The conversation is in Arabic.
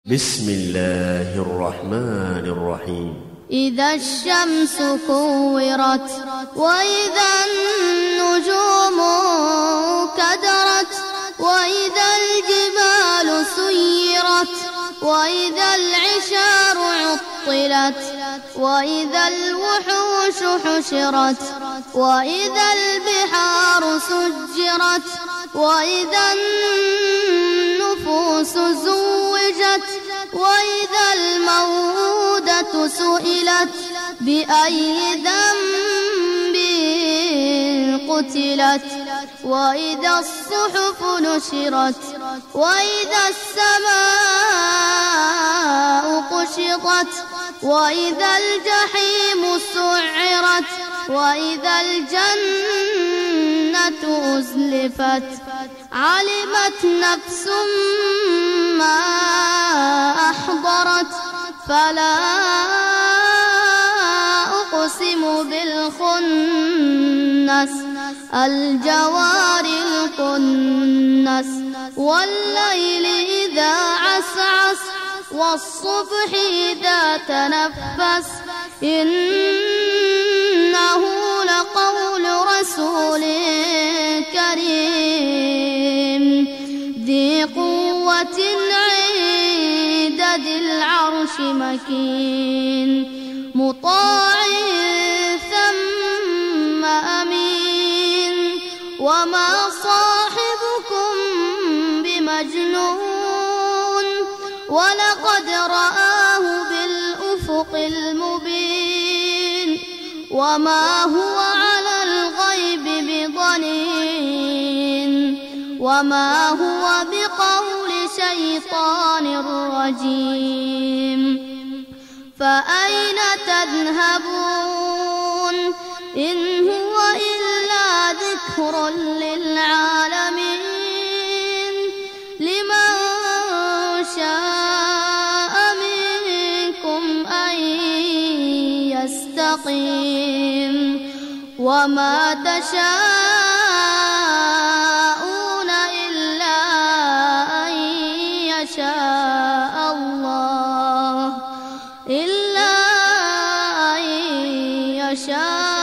بسم الله الرحمن الرحيم. إذا الشمس كورت وإذا النجوم كدرت وإذا الجبال سيرت وإذا العشار عطلت وإذا الوحوش حشرت وإذا البحار سجرت وإذا النفوس زوجت وإذا الموءودة سئلت بأي ذنب قتلت وإذا الصحف نشرت وإذا السماء كشطت وإذا الجحيم سعرت وإذا الجنة أزلفت علمت نفس ما أحضرت فلا أقسم بالخنس الجوار الكنس والليل إذا عسعس والصبح إذا تنفس إنه لقول رسول كريم ذي قوة عند ذي العرش مكين مطاع ثم أمين وما صاحبكم بمجنون ولقد رآه بالأفق المبين وما هو على الغيب بضنين وما هو بقول شيطان رجيم فأين تذهبون إن هو إلا ذكر للعالمين لمن شاء منكم أن يستقيم وما تشاءون إلا أن يشاء الله إلا أن يشاء